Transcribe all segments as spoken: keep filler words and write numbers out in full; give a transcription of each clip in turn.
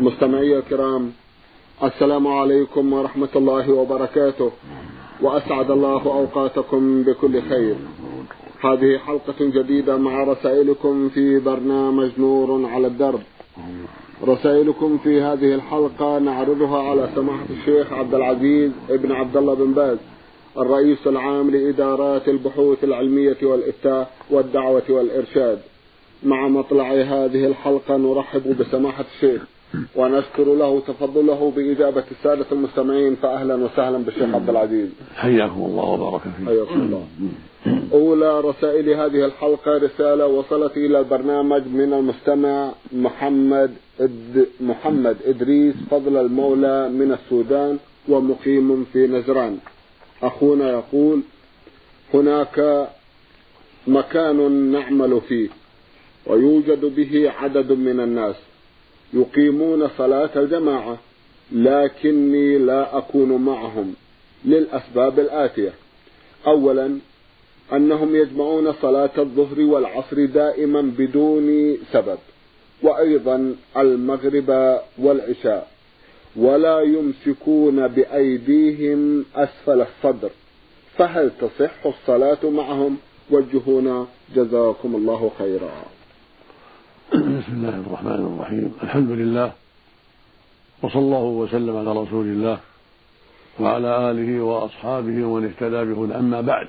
مستمعي الكرام، السلام عليكم ورحمة الله وبركاته، وأسعد الله أوقاتكم بكل خير. هذه حلقة جديدة مع رسائلكم في برنامج نور على الدرب. رسائلكم في هذه الحلقة نعرضها على سماحة الشيخ عبد العزيز ابن عبد الله بن باز، الرئيس العام لإدارات البحوث العلمية والإفتاء والدعوة والإرشاد. مع مطلع هذه الحلقة نرحب بسماحة الشيخ ونشكر له تفضله بإجابة السادة المستمعين، فأهلا وسهلا بالشيخ عبد العزيز. حياكم الله وبارك فيك. حياكم الله. أولى رسائل هذه الحلقة رسالة وصلت إلى البرنامج من المستمع محمد إد محمد إدريس فضل المولى من السودان ومقيم في نجران. أخونا يقول: هناك مكان نعمل فيه ويوجد به عدد من الناس يقيمون صلاة الجماعة، لكني لا أكون معهم للأسباب الآتية: أولا، أنهم يجمعون صلاة الظهر والعصر دائما بدون سبب، وأيضا المغرب والعشاء، ولا يمسكون بأيديهم أسفل الصدر، فهل تصح الصلاة معهم؟ وجهونا جزاكم الله خيرا. بسم الله الرحمن الرحيم، الحمد لله، وصلى الله وسلم على رسول الله وعلى آله وأصحابه ومن اهتدى بهداه. أما بعد،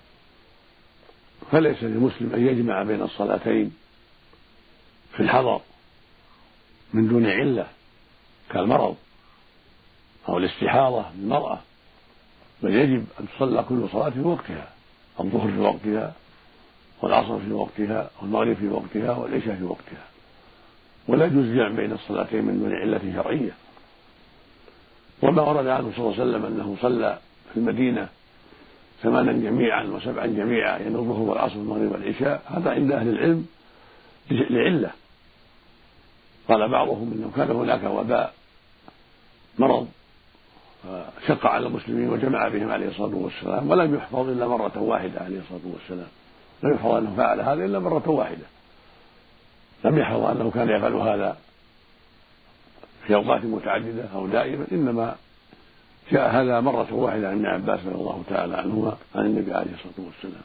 فليس للمسلم أن يجمع بين الصلاتين في الحضر من دون علة كالمرض أو الاستحاضة للمرأة، بل يجب أن تصلى كل صلاة في وقتها: الظهر في وقتها، والعصر في وقتها، والمغرب في وقتها، والعشاء في وقتها، ولا يجوز الجمع بين الصلاتين من دون علة شرعية. وما ورد عنه صلى الله عليه وسلم أنه صلى في المدينة ثمانا جميعا وسبعا جميعا، يعني الظهر والعصر والمغرب والعشاء، هذا عند أهل العلم لعلة. قال بعضهم إنه كان هناك وباء مرض فشق على المسلمين وجمع بهم عليه الصلاة والسلام، ولم يحفظ إلا مرة واحدة عليه الصلاة والسلام، لم يحفظ أنه فعل هذا إلا مرة واحدة، لم يحفظ أنه كان يفعل هذا في أوقات متعددة أو دائما، إنما جاء هذا مرة واحدة عن ابن عباس رضي الله تعالى عنهما عن النبي عليه الصلاة والسلام.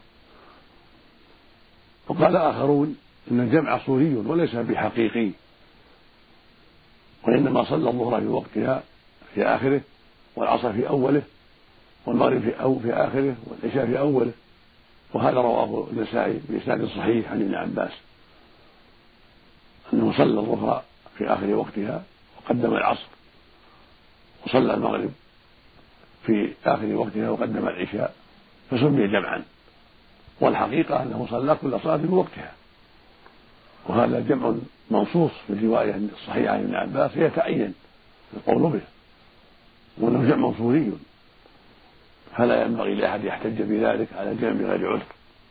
وقال آخرون إن الجمع صوري وليس بحقيقي، وإنما صلى الظهر في وقتها في آخره، والعصر في أوله، والمغرب في, أو في آخره، والعشاء في أوله. وهذا رواه النسائي بإسناد صحيح عن ابن عباس أنه صلى الظهر في آخر وقتها وقدم العصر، وصلى المغرب في آخر وقتها وقدم العشاء، فسمي جمعا، والحقيقة أنه صلى كل صلاة في وقتها. وهذا جمع منصوص في الرواية الصحيحة عن ابن عباس يتعين القول به، وأنه جمع صوري، فلا ينبغي لأحد يحتج بذلك على الجمع بغير عذر.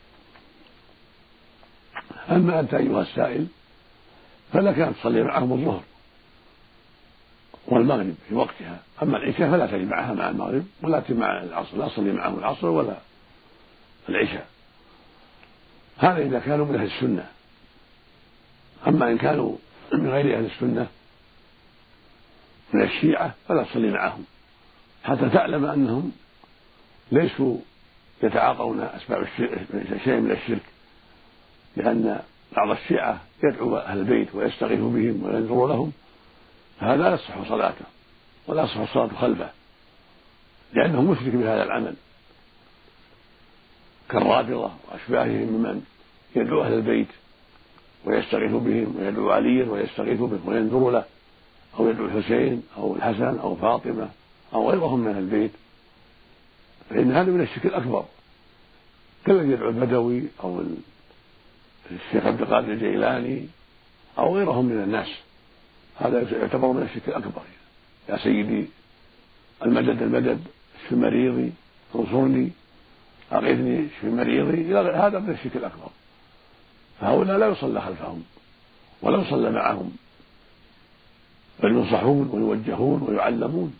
أما أنت أيها السائل فلك أن تصلي معهم الظهر والمغرب في وقتها، أما العشاء فلا تجمعها مع المغرب ولا تجمع العصر، لا تصلي معهم العصر ولا العشاء. هذا إذا كانوا من أهل السنة. أما إن كانوا من غير أهل السنة من الشيعة فلا تصلي معهم، حتى تعلم أنهم ليسوا يتعاطون أسباب شيء من الشرك، لأن بعض الشيعة يدعو أهل البيت ويستغيث بهم وينذر لهم، فهذا لا يصح صلاته ولا يصح الصلاة خلفه، لأنه مشرك بهذا العمل، كالرافضة وأشباههم ممن يدعو أهل البيت ويستغيث بهم، ويدعو عليا ويستغيث به وينذر له، أو يدعو الحسين أو الحسن أو فاطمة أو غيرهم من أهل البيت، فإن هذا من الشرك الأكبر، كالذي يدعو البدوي أو الشيخ عبد القادر الجيلاني أو غيرهم من الناس. هذا يعتبر من الشرك الأكبر. يا سيدي المدد المدد، اشف مريضي، انصرني، أغثني، اشف مريضي، هذا من الشرك الأكبر. فهؤلاء لا يصلى خلفهم ولا يصلى معهم، بل ينصحون ويوجهون ويعلمون.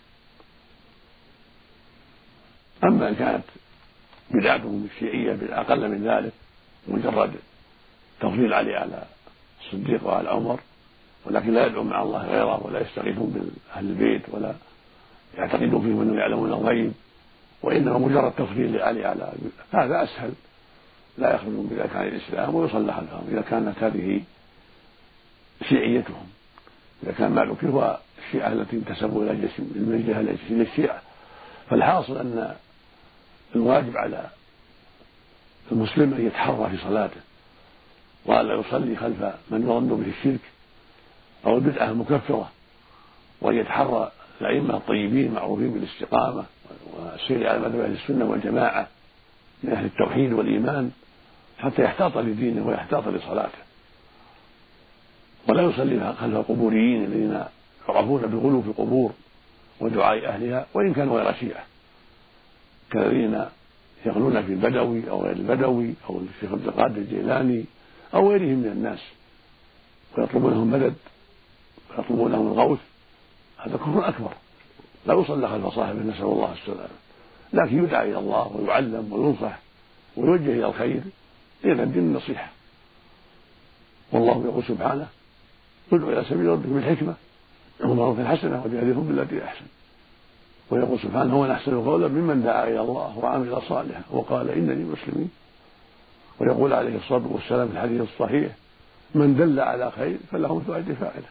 أما إن كانت بدعتهم الشيعية بالأقل من ذلك، مجرد تفضيل علي على الصديق وعلى عمر، ولكن لا يدعو مع الله غيره، ولا يستغيثون بأهل البيت، ولا يعتقدون فيهم أنهم يعلمون الغيب، وإنما مجرد تفضيل لعلي على هذا أسهل، لا يخرجون بذلك عن الإسلام ويصلى خلفهم إذا كانت هذه شيعيتهم. إذا كان ما ذكر هو الشيعة التي انتسبوا إلى جسم إلى الشيعة. فالحاصل أن الواجب على المسلم أن يتحرى في صلاته، وألا يصلي خلف من يظن به الشرك أو البدعة المكفرة، وأن يتحرى الأئمة الطيبين المعروفين بالاستقامة والسير على مذهب أهل السنة والجماعة من أهل التوحيد والإيمان، حتى يحتاط لدينه ويحتاط لصلاته، ولا يصلي خلف القبوريين الذين يعرفون بالغلو في القبور ودعاء أهلها وإن كانوا غير شيعة، كالذين يغلون في البدوي أو غير البدوي أو الشيخ عبد القادر الجيلاني أو غيرهم من الناس، ويطلبون لهم مدد ويطلبون لهم الغوث. هذا كفر أكبر، لا يصلى خلف صاحبه، نسأل الله السلامة، لكن يدعى إلى الله ويعلم وينصح ويوجه إلى الخير، لأن الدين النصيحة. والله يقول سبحانه: ادع إلى سبيل ربك بالحكمة وموعظة حسنة وجادلهم بالتي أحسن. ويقول سبحانه: ومن أحسن قولا ممن دعا إلى الله وعمل صالحا وقال إنني مسلم. ويقول عليه الصلاة والسلام في الحديث الصحيح: من دل على خير فله مثل أجر فاعله.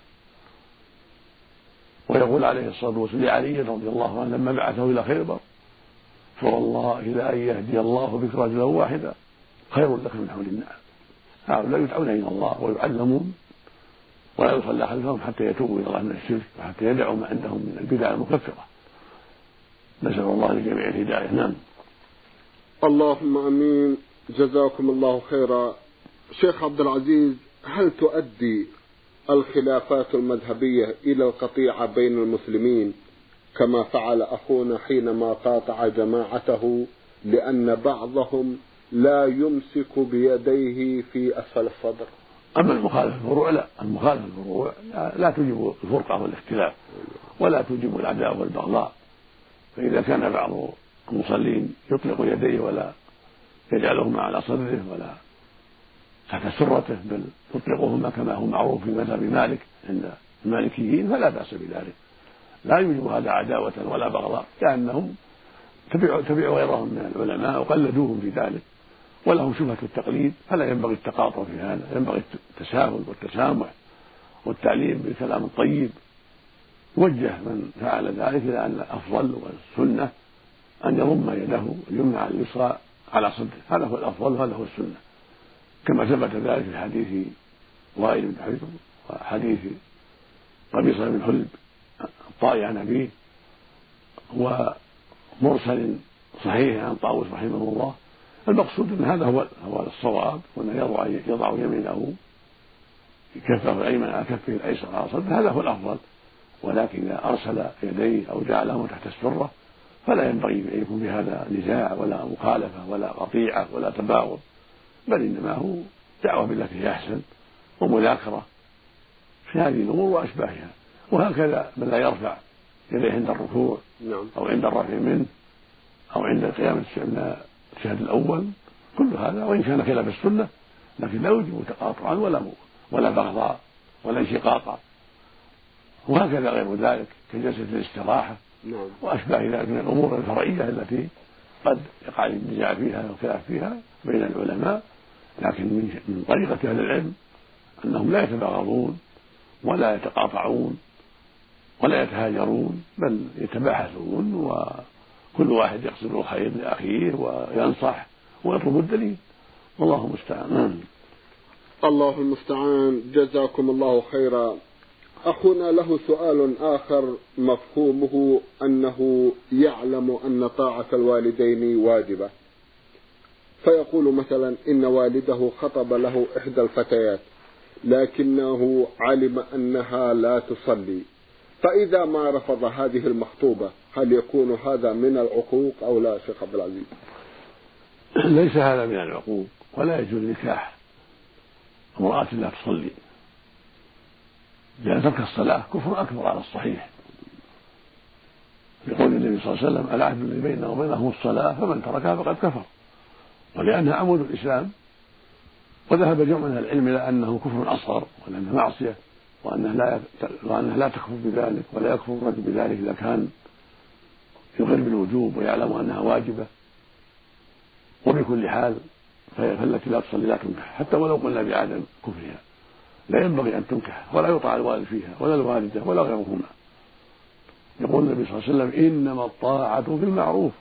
ويقول عليه الصلاة والسلام لعلي رضي الله عنه لما بعثه إلى خيبر: فوالله لأن يهدي الله بك رجلا واحدا خير لك من حول النعم. هؤلاء يدعون إلى الله ويعلمون، ولا يصلى خلفهم حتى يتوبوا إلى الله من الشرك وحتى يدعوا ما عندهم من البدع المكفرة. نسأل الله لجميع الهداية. نعم. اللهم امين. جزاكم الله خيرا. شيخ عبد العزيز، هل تؤدي الخلافات المذهبية إلى القطيعة بين المسلمين كما فعل أخونا حينما قاطع جماعته لأن بعضهم لا يمسك بيديه في أسفل الصدر؟ أما المخالفة الفروع لا، المخالفة الفروع لا توجب الفرقة والاختلاف ولا توجب العداوة والبغضاء. فإذا كان بعض المصلين يطلق يديه ولا يجعلهما على صدره ولا تحت سرته، بل يطلقهما كما هو معروف في مذهب مالك عند المالكيين، فلا بأس بذلك، لا يوجب هذا عداوة ولا بغضاء، لأنهم تبعوا تبعوا غيرهم من العلماء وقلدوهم في ذلك، ولهم شبهة التقليد، فلا ينبغي التقاطع في هذا، ينبغي التساهل والتسامح والتعليم بالكلام الطيب. وجه من فعل ذلك إلى أن الأفضل والسنة أن يضم يده اليمنى على اليسرى على صدره، هذا هو الأفضل وهذا هو السنة، كما ثبت ذلك في حديث وائل بن حجر وحديث قبيصة بن حلب الطائي عن أبيه، ومرسل صحيح عن طاووس رحمه الله. المقصود أن هذا هو هو الصواب، وأن يضع يضع يمينه كفه الأيمن على كفه الأيسر على صدره، هذا هو الأفضل. ولكن إذا أرسل يديه أو جعلهما تحت السرة فلا ينبغي أن يكون بهذا نزاع ولا مخالفة ولا قطيعة ولا تباغض، بل إنما هو دعوة بالتي هي أحسن ومذاكرة في هذه الأمور وأشباهها. وهكذا من لا يرفع يديه عند الركوع أو عند الرفع منه أو عند القيام من الشهد الأول، كل هذا وإن كان خلاف السنة لكن لا يوجب تقاطعا ولا ولا بغضاء ولا انشقاقا. وهكذا غير ذلك كجلسة الاستراحة وأشباه ذلك من الأمور الفرعية التي قد يقع النزاع فيها والخلاف فيها بين العلماء، لكن من طريقة أهل العلم أنهم لا يتباغضون ولا يتقاطعون ولا يتهاجرون، بل يتباحثون وكل واحد يقصد الخير لأخيه وينصح ويطلب الدليل، والله المستعان. الله المستعان. جزاكم الله خيرا. أخونا له سؤال آخر مفهومه أنه يعلم أن طاعة الوالدين واجبة، فيقول مثلا إن والده خطب له إحدى الفتيات لكنه علم أنها لا تصلي، فإذا ما رفض هذه المخطوبة هل يكون هذا من العقوق أو لا شيخ عبد العزيز؟ ليس هذا من العقوق، ولا يجوز نكاح امرأة لا تصلي، لأن ترك الصلاة كفر أكبر على الصحيح، بقول النبي صلى الله عليه وسلم: العهد الذي بيننا وبينهم الصلاة فمن تركها فقد كفر، ولأنها عمود الإسلام. وذهب جمع من العلم إلى أنه كفر أصغر ولأنها معصية وأنه لا وأنه لا تكفر بذلك ولا يكفر الرجل بذلك إذا كان يقر بالوجوب ويعلم أنها واجبة. وبكل حال فالتي لا تصلي لا تنكح حتى ولو قلنا بعدم كفرها، لا ينبغي أن تنكح ولا يطاع الوالد فيها ولا الوالدة ولا غيرهما. يقول النبي صلى الله عليه وسلم: إنما الطاعة في المعروف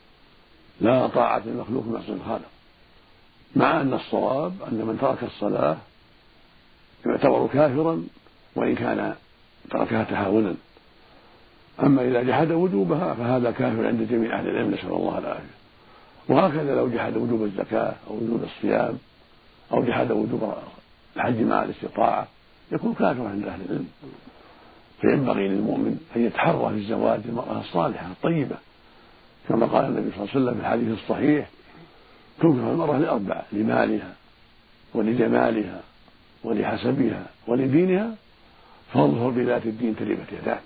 لا طاعة للمخلوق في معصية الخالق، مع أن الصواب أن من ترك الصلاة يعتبر كافرا وإن كان تركها تهاونا، أما إذا جحد وجوبها فهذا كافر عند جميع أهل العلم، نسأل الله العافية. وهكذا لو جحد وجوب الزكاة أو وجوب الصيام أو جحد وجوب الحج مع الاستطاعة يكون كافرا عند أهل العلم. فينبغي للمؤمن أن يتحرى في الزواج المرأة الصالحة الطيبة، كما قال النبي صلى الله عليه وسلم في الحديث الصحيح: تنكح المرأة لأربع: لمالها ولجمالها ولحسبها ولدينها، فانظر بذات الدين تربت يداك.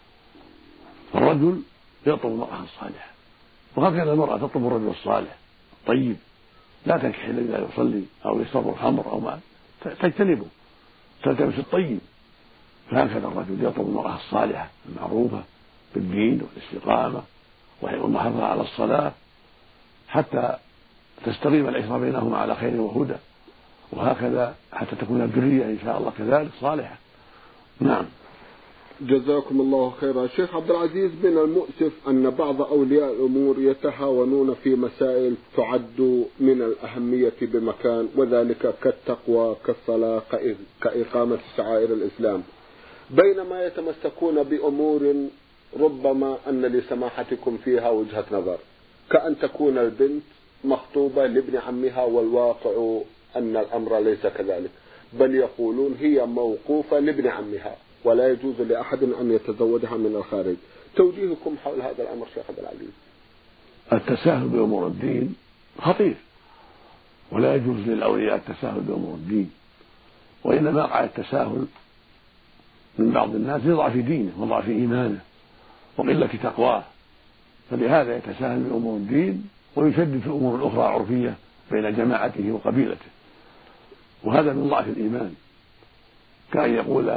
فالرجل يطلب المرأة الصالحة، وهكذا المرأة تطلب الرجل الصالح طيب، لا تنكح إلا إذا يصلي أو يشرب الخمر أو ما تجتنبه، تلتمس الطيب. فهكذا الرجل يطلب المرأة الصالحة المعروفة بالدين والاستقامة والمحافظة على الصلاة حتى تستقيم العشرة بينهما على خير وهدى، وهكذا حتى تكون الذرية إن شاء الله كذلك صالحة. نعم. جزاكم الله خيرا. شيخ عبد العزيز، من المؤسف أن بعض أولياء الأمور يتهاونون في مسائل تعد من الأهمية بمكان، وذلك كالتقوى كالصلاة كإقامة شعائر الإسلام، بينما يتمسكون بأمور ربما أن لسماحتكم فيها وجهة نظر، كأن تكون البنت مخطوبة لابن عمها، والواقع أن الأمر ليس كذلك، بل يقولون هي موقوفة لابن عمها ولا يجوز لأحد أن يتزوجها من الخارج. توجيهكم حول هذا الأمر شيخ عبد العزيز؟ التساهل بأمور الدين خطير، ولا يجوز للأولياء التساهل بأمور الدين، وإنما وقع التساهل من بعض الناس لضعف دينه وضعف إيمانه وقلة تقواه، فلهذا يتساهل بأمور الدين ويشدد في الأمور الأخرى عرفية بين جماعته وقبيلته، وهذا من ضعف الإيمان. كأن يقول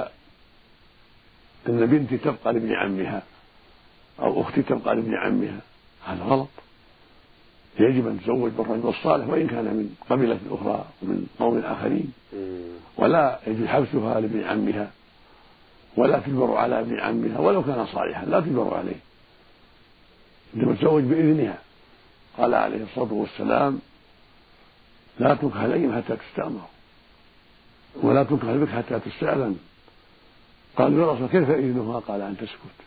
إن بنتي تبقى لابن عمها أو أختي تبقى لابن عمها، هذا غلط. يجب أن تزوج بالرجل الصالح وإن كان من قبيلة أخرى ومن قوم آخرين، ولا يجب حبسها لابن عمها ولا تجبر على ابن عمها ولو كان صالحا، لا تجبر عليه، إنما تزوج بإذنها. قال عليه الصلاة والسلام: لا تنكح الأيم حتى تستأمر ولا تنكح البكر حتى تستأذن. قالوا: يا رسول كيف إذنها؟ قال: أن تسكت.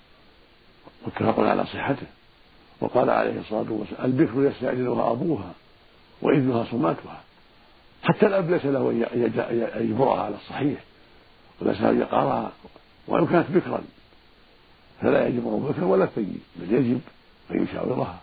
متفق على صحته. وقال عليه الصلاة والسلام: البكر يستأذنها أبوها وإذنها صماتها. حتى الأب ليس له أن يجبرها على الصحيح وليس له أن يقارها، وإن كانت بكرا فلا يجبر بكرا ولا الثيب، بل يجب أن يشاورها.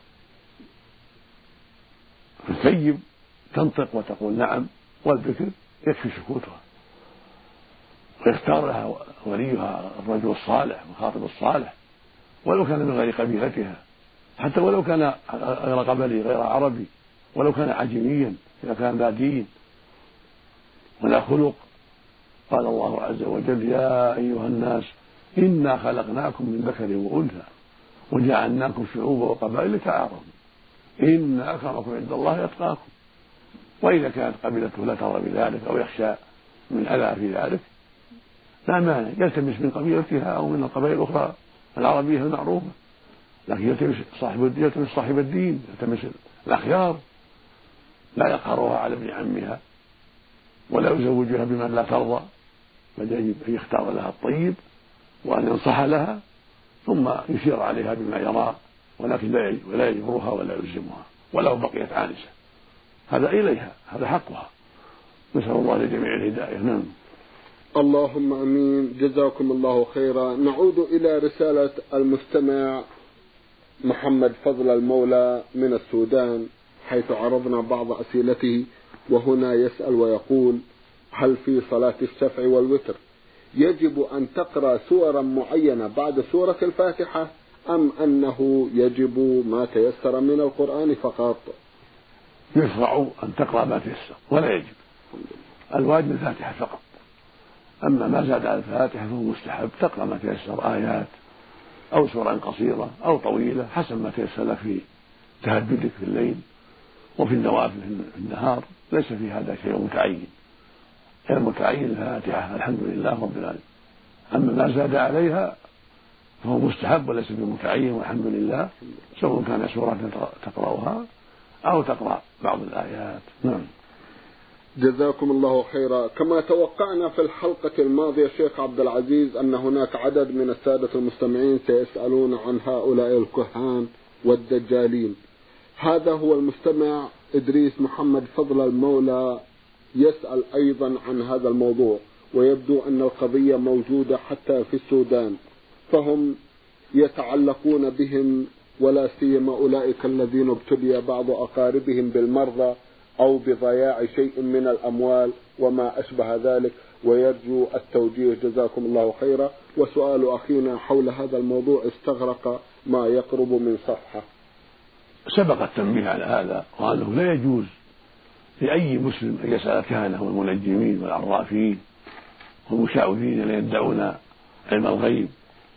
فالثيب تنطق وتقول نعم، والبكر يكفي سكوتها، ويختار لها وليها الرجل الصالح والخاطب الصالح ولو كان من غير قبيلتها، حتى ولو كان غير قبلي غير عربي، ولو كان عجميا إذا كان ذا دين ولا خلق. قال الله عز وجل: يا أيها الناس إنا خلقناكم من ذكر وأنثى وجعلناكم شعوبا وقبائل لتعارفوا إن أكرمكم عند الله يتقاكم. وإذا كانت قبيلته لا ترى بذلك أو يخشى من أذى في ذلك لا مانع، يلتمس من قبيلتها أو من القبائل الأخرى العربية المعروفة، لكن يلتمس صاحب يلتمس صاحب الدين، يلتمس الأخيار، لا يقهرها على ابن عمها ولا يزوجها بمن لا ترضى، بل يجب أن يختار لها الطيب وأن ينصح لها ثم يشير عليها بما يرى، ولكن لا يجبرها ولا يلزمها ولو بقيت عانسة، هذا إليها، هذا حقها. نسأل الله لجميع الهداية. نعم. اللهم امين. جزاكم الله خيرا. نعود الى رسالة المستمع محمد فضل المولى من السودان، حيث عرضنا بعض اسئلته، وهنا يسأل ويقول: هل في صلاة الشفع والوتر يجب ان تقرأ سورا معينة بعد سورة الفاتحة، ام انه يجب ما تيسر من القرآن فقط؟ يشرع ان تقرأ ما تيسر ولا يجب، الواجب الفاتحة فقط، أما ما زاد على الفاتحة فهو مستحب، تقرأ ما تيسر، آيات أو سورة قصيرة أو طويلة حسب ما تيسر لك في تهجدك في الليل، وفي النوافل في النهار ليس في هذا شيء متعين، غير متعين الفاتحة الحمد لله رب العالمين. أما ما زاد عليها فهو مستحب وليس بمتعين والحمد لله، سواء كان سورة تقرأها أو تقرأ بعض الآيات. نعم. جزاكم الله خيرا. كما توقعنا في الحلقة الماضية شيخ عبد العزيز أن هناك عدد من السادة المستمعين سيسألون عن هؤلاء الكهان والدجالين. هذا هو المستمع إدريس محمد فضل المولى يسأل أيضا عن هذا الموضوع، ويبدو أن القضية موجودة حتى في السودان، فهم يتعلقون بهم، ولا سيما أولئك الذين ابتلي بعض أقاربهم بالمرضى أو بضياع شيء من الأموال وما أشبه ذلك، ويرجو التوجيه جزاكم الله خيرا. وسؤال أخينا حول هذا الموضوع استغرق ما يقرب من صفحة. سبق التنبيه على هذا، وأنه لا يجوز لأي مسلم أن يسأل الكهنة والمنجمين والعرافين والمشعوذين الذين يدعون علم الغيب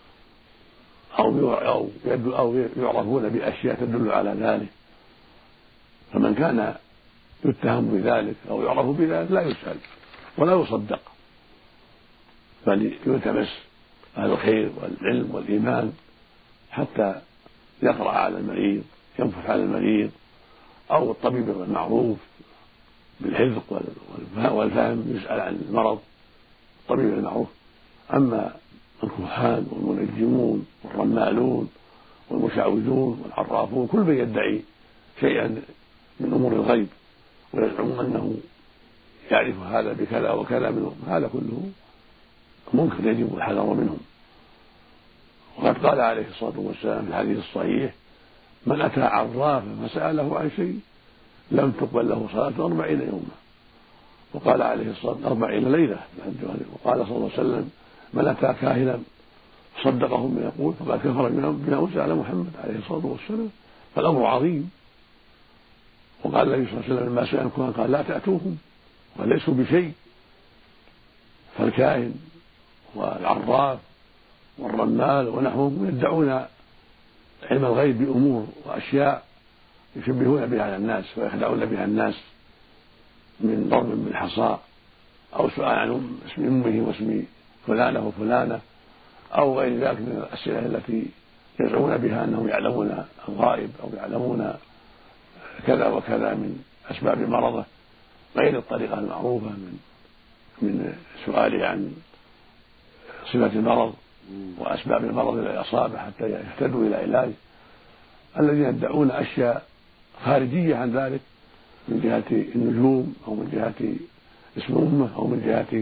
أو أو يعرفون بأشياء تدل على ذلك. فمن كان يتهم بذلك أو يعرف بذلك لا يسأل ولا يصدق، بل يلتمس أهل الخير والعلم والإيمان حتى يقرأ على المريض، ينفث على المريض، أو الطبيب المعروف بالحذق والفهم يسأل عن المرض، الطبيب المعروف. أما الكهان والمنجمون والرمالون والمشعوذون والعرافون كل من يدعي شيئا من أمور الغيب ويزعم أنه يعرف هذا بكذا وكذا منهم، هذا كله منكر يجب الحذر منهم. وقد قال عليه الصلاة والسلام في الحديث الصحيح: من أتى عرافا فسأله عن شيء لم تقبل له صلاة أربعين يوما. وقال عليه الصلاة والسلام أربعين ليلة. وقال صلى الله عليه وسلم: من أتى كاهنا صدقه بما يقول فقد كفر بما أنزل على محمد عليه الصلاة والسلام. فالأمر عظيم. وقال النبي صلى الله عليه وسلم لما سئل الكهان قال: لا تأتوهم وليسوا بشيء. فالكاهن والعراف والرمال ونحوهم يدعون علم الغيب بأمور وأشياء يشبهون بها على الناس ويخدعون بها الناس، من ضرب بالحصى أو سؤال عن اسم أمه واسم فلانة وفلانة أو غير ذلك من الأسئلة التي يزعمون بها أنهم يعلمون الغائب أو يعلمون كذا وكذا من أسباب مرضه، غير الطريقة المعروفة من من سؤاله عن صفة المرض وأسباب المرض الذي أصابه حتى يهتدوا إلى علاج. الذين يدعون أشياء خارجية عن ذلك من جهة النجوم أو من جهة اسم أمه أو من جهة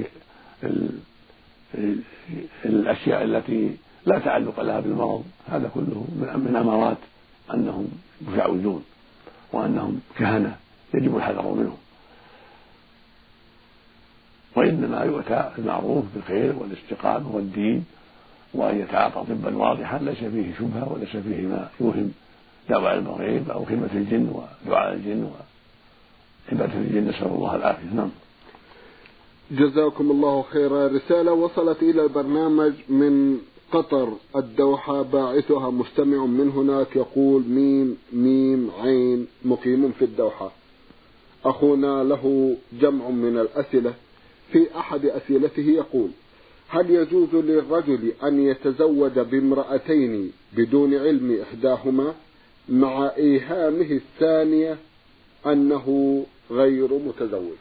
الأشياء التي لا تعلق لها بالمرض، هذا كله من أمارات أنهم مشعوذون وأنهم كهنة يجب الحذر منهم. وإنما يؤتى المعروف بالخير والاستقامة والدين، وأن يتعاطى طبا واضحا ليس فيه شبهة وليس فيه ما يوهم دعوى علم الغيب أو خدمة الجن ودعاء الجن وعبادة الجن، نسأل الله العافية. نعم. جزاكم الله خيرا. رسالة وصلت إلى البرنامج من قطر الدوحة، باعثها مستمع من هناك يقول: ميم ميم عين مقيم في الدوحة. أخونا له جمع من الأسئلة. في أحد أسئلته يقول: هل يجوز للرجل أن يتزوج بامرأتين بدون علم إحداهما مع إيهامه الثانية أنه غير متزوج؟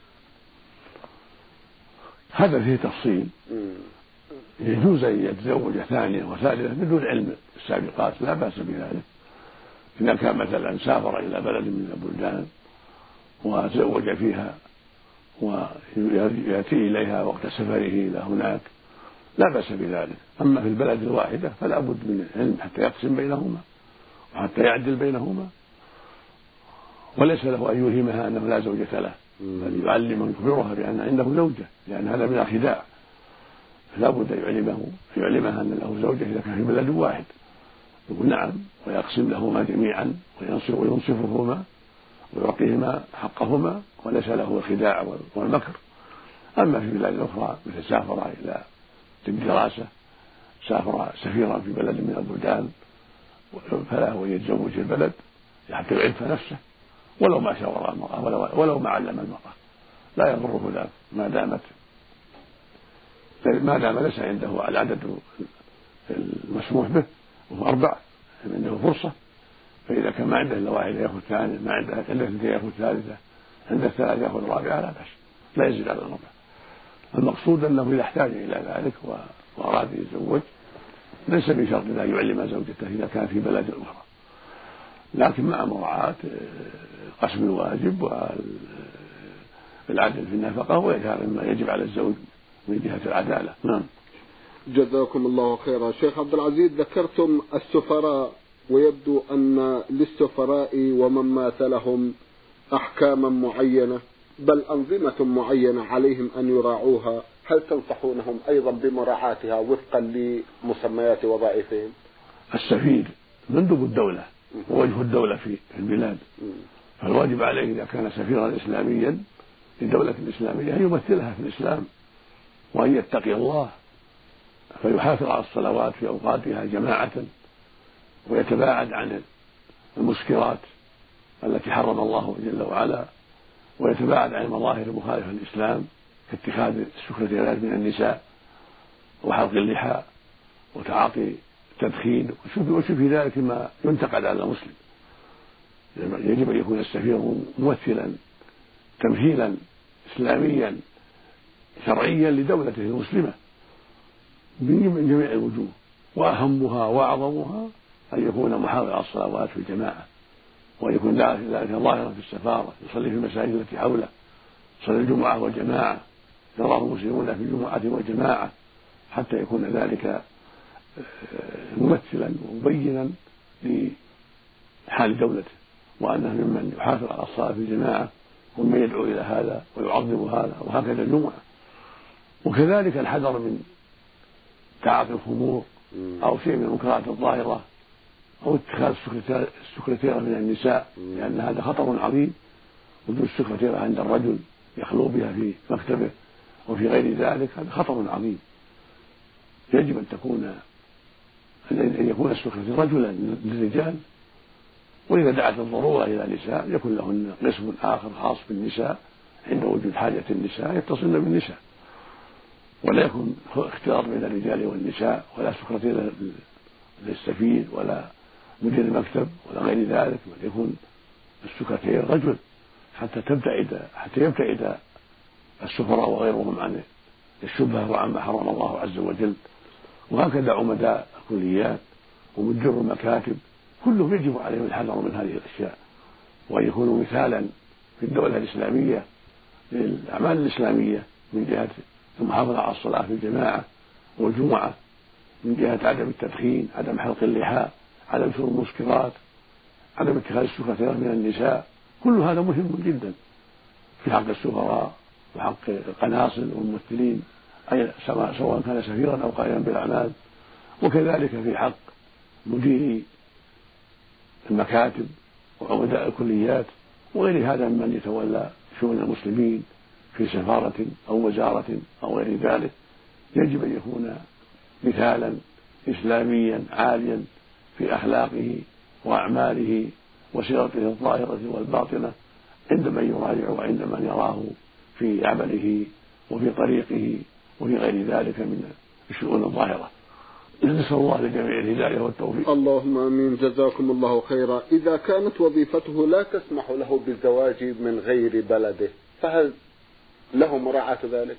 هذا فيه تفصيل. يجوز أن يتزوج ثانية وثالثة بدون علم السابقات، لا بأس بذلك. إذا كان مثلا سافر إلى بلد من البلدان وتزوج فيها ويأتي إليها وقت سفره إلى هناك لا بأس بذلك. أما في البلد الواحدة فلا بد من العلم حتى يقسم بينهما وحتى يعدل بينهما، وليس له أن يوهمها أنه لا زوجة له، بل يعلم ويخبرها بأن عنده زوجة، لأن هذا من الخداع. فلا بد أن يعلمه يعلمها أن له زوجة إذا كان في بلد واحد، يقول نعم ويقسم لهما جميعا وينصفهما ويعطيهما حقهما، وليس له الخداع والمكر. أما في بلاد أخرى مثل سافر إلى الدراسة، سافر سفيرا في بلد من البلدان، فله أن يتزوج البلد حتى يعف نفسه ولو ما شاور المرأة ولو, ولو ما علم المرأة، لا يضره ذلك ما دامت ما دام ليس عنده العدد المسموح به وهو أربع، عنده فرصة. فإذا كان ما عنده إلا واحدة يأخذ ثانية، ما عنده إلا اثنتين يأخذ ثالثة، عنده ثلاثة يأخذ رابعة، لا بأس، لا يزيد على الرابعة. المقصود أنه إذا احتاج إلى ذلك وأراد يتزوج ليس بشرط لا يعلم زوجته إذا كان في بلد أخرى، لكن مع مراعاة قسم الواجب والعدل في النفقة وإظهار ما يجب على الزوج من جهة العدالة. نعم. جزاكم الله خيرا. شيخ عبد العزيز، ذكرتم السفراء، ويبدو أن للسفراء ومن مات لهم أحكاما معينة بل أنظمة معينة عليهم أن يراعوها، هل تنصحونهم أيضا بمراعاتها وفقا لمسميات وظائفهم؟ السفير مندوب الدولة ووجه الدولة في البلاد، فالواجب عليه إذا كان سفيرا إسلاميا لدولة إسلامية أن يمثلها في الإسلام وأن يتقي الله فيحافظ على الصلوات في أوقاتها جماعة ويتباعد عن المسكرات التي حرم الله جل وعلا، ويتباعد عن المظاهر المخالفة للإسلام كاتخاذ السكرتيرات من النساء وحلق اللحى وتعاطي التدخين وشبه ذلك ما ينتقد على المسلم. يجب أن يكون السفير ممثلا تمثيلا إسلاميا شرعيا لدولته المسلمة من جميع الوجوه، وأهمها وأعظمها أن يكون محافظا على الصلوات في الجماعة، وأن يكون ذلك ظاهرا في السفارة، يصلي في المساجد التي حوله، يصلي الجمعة والجماعة، يراه المسلمون في الجمعة والجماعة، حتى يكون ذلك ممثلا ومبينا لحال دولته، وأنه ممن يحافظ على الصلاة في الجماعة ومن يدعو إلى هذا ويعظم هذا، وهكذا الجمعة. وكذلك الحذر من تعاطي الخمور أو شيء من المنكرات الظاهرة أو اتخاذ السكرتيرة من النساء، لأن هذا خطر عظيم. وجود السكرتيرة عند الرجل يخلو بها في مكتبه وفي غير ذلك هذا خطر عظيم. يجب أن تكون أن يكون السكرتير رجلا للرجال، وإذا دعت الضرورة إلى نساء يكون لهن قسم آخر خاص بالنساء عند وجود حاجة النساء يتصلن بالنساء، ولا يكون اختلاط بين الرجال والنساء، ولا سكرتير للسفير ولا مدير المكتب ولا غير ذلك، بل يكون السكرتير رجل حتى تبتعد حتى يبتعد السفراء وغيرهم عن الشبهة وعما حرم الله عز وجل. وهكذا عمداء الكليات ومدير المكاتب كلهم يجب عليهم الحذر من هذه الأشياء، وأن يكونوا مثالا في الدولة الإسلامية للأعمال الإسلامية من جهة المحافظة على الصلاة في الجماعة والجمعة، من جهة عدم التدخين، عدم حلق اللحى، عدم شرب المسكرات، عدم اتخاذ السكرتيرة من النساء. كل هذا مهم جدا في حق السفراء وحق القناصل والممثلين سواء كان سفيرا أو قائما بالأعمال، وكذلك في حق مديري المكاتب وعمداء الكليات وغير هذا ممن يتولى شؤون المسلمين في سفارة أو وزارة أو غير ذلك. يجب أن يكون مثالا إسلاميا عاليا في أخلاقه وأعماله وسيرته الظاهرة والباطنة عند من يراجع وعند من يراه في عمله وفي طريقه وفي غير ذلك من الشؤون الظاهرة. نسأل الله لجميع الهداية والتوفيق. اللهم آمين. جزاكم الله خيرا. إذا كانت وظيفته لا تسمح له بالزواج من غير بلده فهل له مراعاة ذلك؟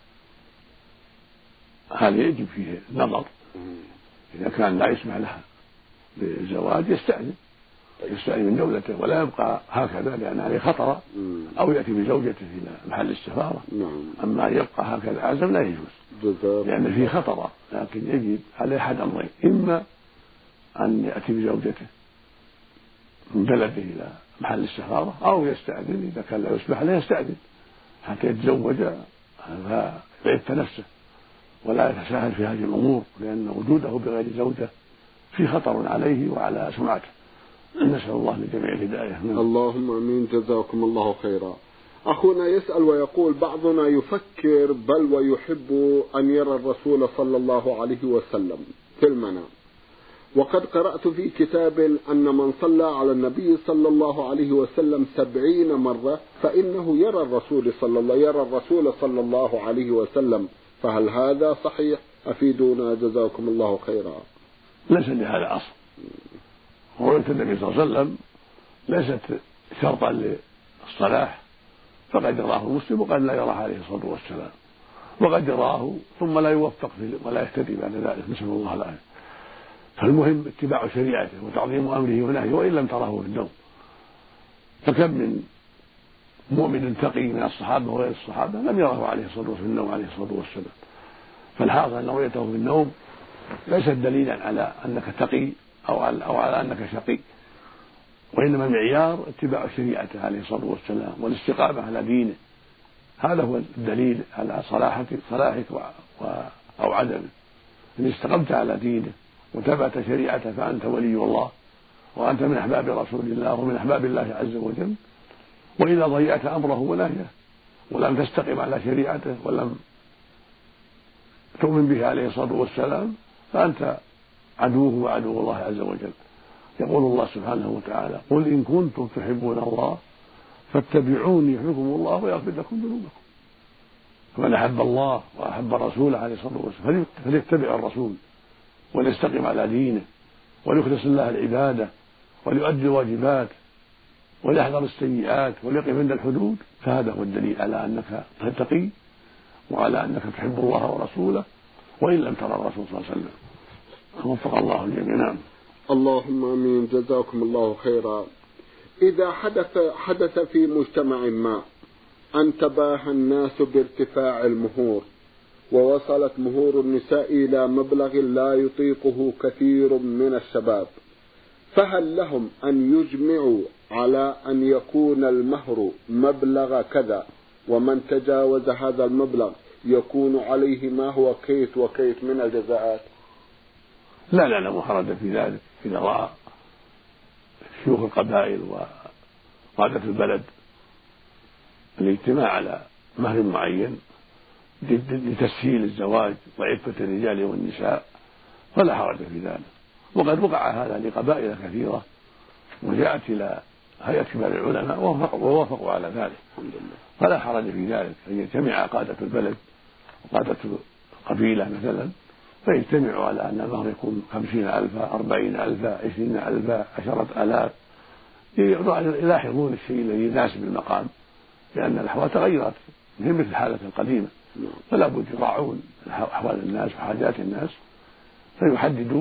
هذا يجب فيه نظر. إذا كان لا يسمح لها بالزواج يستأذن يستأذن من دولته ولا يبقى هكذا لأن عليه خطر، أو يأتي بزوجته إلى محل السفارة. أما يبقى هكذا عزم لا يجوز لأن فيه خطر، لكن يجب عليه أحد أمرين: إما أن يأتي بزوجته من بلده إلى محل السفارة، أو يستأذن إذا كان لا يسمح له يستأذن حتى يتزوج فيعف نفسه ولا يتساهل في هذه الأمور، لأن وجوده بغير زوجة في خطر عليه وعلى سمعته. نسأل الله لجميع الهداية. اللهم آمين. جزاكم الله خيرا. أخونا يسأل ويقول: بعضنا يفكر بل ويحب أن يرى الرسول صلى الله عليه وسلم في المنام، وقد قرأت في كتاب أن من صلى على النبي صلى الله عليه وسلم سبعين مرة فإنه يرى الرسول صلى الله يرى الرسول صلى الله عليه وسلم، فهل هذا صحيح؟ أفيدونا جزاكم الله خيرا. ليس لهذا أصل، رؤية النبي صلى الله عليه وسلم ليست شرطا للصلاح، فقد يراه المسلم وقد لا يراه عليه الصلاة والسلام، وقد يراه ثم لا يوفق فيه ولا يهتدي بعد ذلك، نسأل الله العافية. فالمهم اتباع شريعته وتعظيم أمره ونهيه وإن لم تراه في النوم. فكم من مؤمن تقي من الصحابة وغير الصحابة لم يره عليه الصلاة والسلام في النوم عليه الصلاة والسلام. فالحاصل أن رؤيته في النوم ليست دليلا على أنك تقي أو على, أو على أنك شقي، وإنما معيار اتباع شريعته عليه الصلاة والسلام والاستقامة على دينه، هذا هو الدليل على صلاحك صلاحك و... و... أو عدمه. إن استقمت على دينه وتبعت شريعته فأنت ولي الله، وأنت من أحباب رسول الله ومن أحباب الله عز وجل. وإذا ضيعت أمره ونهيه ولم تستقم على شريعته ولم تؤمن به عليه الصلاة والسلام فأنت عدوه وعدو الله عز وجل. يقول الله سبحانه وتعالى: قل إن كنتم تحبون الله فاتبعوني يحببكم الله ويغفر لكم ذنوبكم. فمن أحب الله وأحب الرسول عليه الصلاة والسلام فليتبع الرسول وليستقم على دينه وليخلص الله العبادة وليؤدي الواجبات وليحذر السيئات وليقف عند الحدود، فهذا هو الدليل على أنك تتقي وعلى أنك تحب الله ورسوله وإن لم ترى الرسول صلى الله عليه وسلم. وفق الله الجميع. نعم. اللهم آمين. جزاكم الله خيرا. إذا حدث حدث في مجتمع ما أن تباهى الناس بارتفاع المهور ووصلت مهور النساء إلى مبلغ لا يطيقه كثير من الشباب، فهل لهم أن يجمعوا على أن يكون المهر مبلغ كذا، ومن تجاوز هذا المبلغ يكون عليه ما هو كيت وكيت من الجزاءات؟ لا لا لا محرج في ذلك. إذا رأى شيوخ القبائل وقادة البلد الاجتماع على مهر معين لتسهيل الزواج وعفة الرجال والنساء فلا حرج في ذلك. وقد وقع هذا لقبائل كثيرة وجاءت إلى هيئة كبار العلماء ووافقوا على ذلك، فلا حرج في ذلك أن يجتمع قادة البلد وقادة قبيلة مثلا فيجتمعوا على أن المهر يكون خمسين ألفا أربعين ألفا عشرين ألفا عشرة آلاف، يلاحظون الشيء الذي يناسب المقام، لأن الأحوال تغيرت من مثل الحالة القديمة، فلا بد يراعون أحوال الناس وحاجات الناس فيحددوا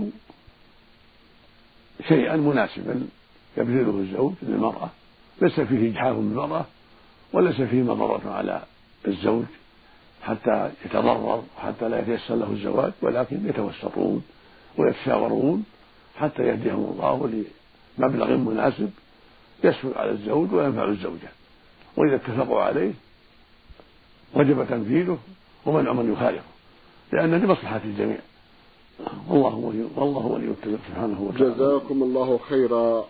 شيئا مناسبا يبذله الزوج للمرأة ليس فيه إجحاف بالمرأة وليس فيه مضرة على الزوج حتى يتضرر وحتى لا يتيسر له الزواج، ولكن يتوسطون ويتشاورون حتى يهديهم الله لمبلغ مناسب يسهل على الزوج وينفع الزوجة، وإذا اتفقوا عليه وجب تنفيذه ومنع من يخالفه، لأن لمصلحة الجميع. والله ولي والله ولي التوفيق سبحانه وتعالى. جزاكم الله خيرا.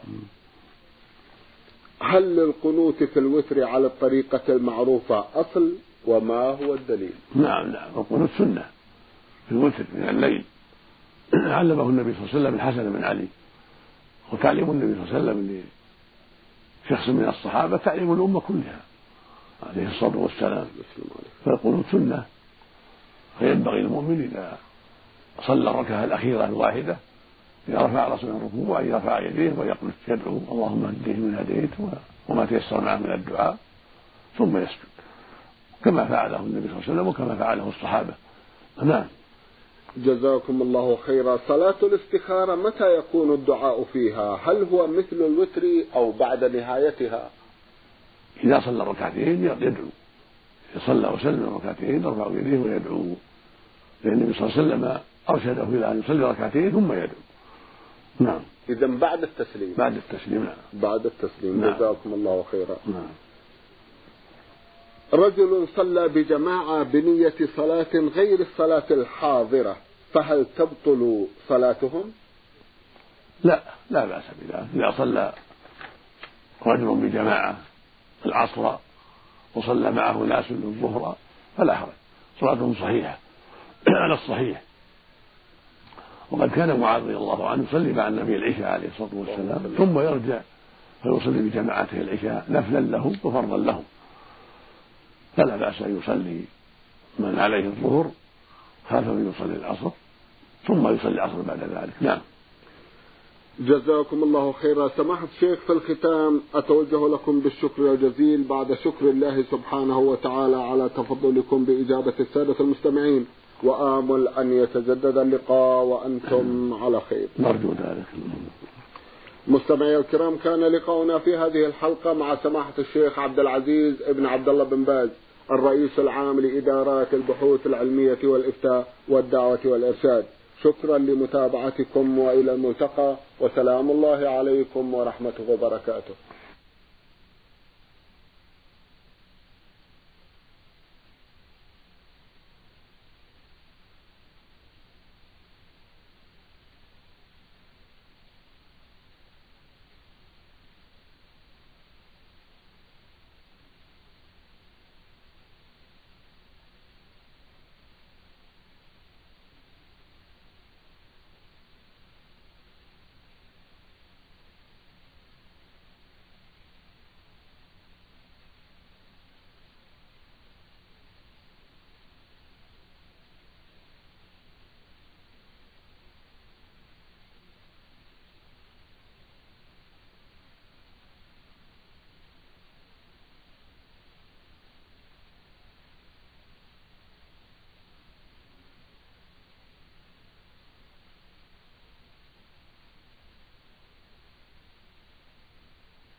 هل للقنوت في الوتر على الطريقة المعروفة أصل، وما هو الدليل؟ نعم نعم القنوت سنة في الوتر من الليل علمه النبي صلى الله عليه وسلم الحسن بن علي، وتعليم النبي صلى الله عليه وسلم لشخص من الصحابة تعليم الأمة كلها عليه الصلاة والسلام. فالقنوت سنة، فينبغي المؤمن إذا صلى الركعة الأخيرة الواحدة إذا رفع رأسه من الركوع أن يرفع يديه ويقنت يدعو اللهم اهديه من هديت وما تيسر معه من الدعاء ثم يسجد كما فعله النبي صلى الله عليه وسلم وكما فعله الصحابة. نعم. جزاكم الله خيرا. صلاة الاستخارة متى يكون الدعاء فيها؟ هل هو مثل الوتر أو بعد نهايتها؟ إذا صلى ركعتين يدعو، إذا صلى وسلم ركعتين يرفع يديه ويدعو، لأن النبي صلى الله عليه وسلم أرشده إلى أن يصلي ركعتين ثم يدعو. نعم. إذا بعد التسليم. بعد التسليم. نعم. بعد التسليم. نعم. جزاكم الله خيرا. نعم. رجل صلى بجماعة بنية صلاة غير الصلاة الحاضرة، فهل تبطل صلاتهم؟ لا لا بأس بذلك. إذا صلى رجل بجماعة العصر وصلى معه ناس الظهر فلا حرج، صلاتهم صحيحة على الصحيح. وقد كان معاذ رضي الله عنه يصلي مع النبي العشاء عليه الصلاة والسلام ثم يرجع فيصلي بجماعته العشاء نفلا له وفرضا له، فلا بأس أن يصلي من عليه الظهر خلفه يصلي العصر ثم يصلي العصر بعد ذلك. نعم. جزاكم الله خيرا. سماحة الشيخ، في الختام أتوجه لكم بالشكر الجزيل بعد شكر الله سبحانه وتعالى على تفضلكم بإجابة السادة المستمعين، وآمل أن يتجدد اللقاء وأنتم على خير. نرجو ذلك. مستمعي الكرام، كان لقاؤنا في هذه الحلقة مع سماحة الشيخ عبد العزيز ابن عبد الله بن باز، الرئيس العام لإدارات البحوث العلمية والإفتاء والدعوة والإرشاد. شكرا لمتابعتكم وإلى الملتقى، وسلام الله عليكم ورحمته وبركاته.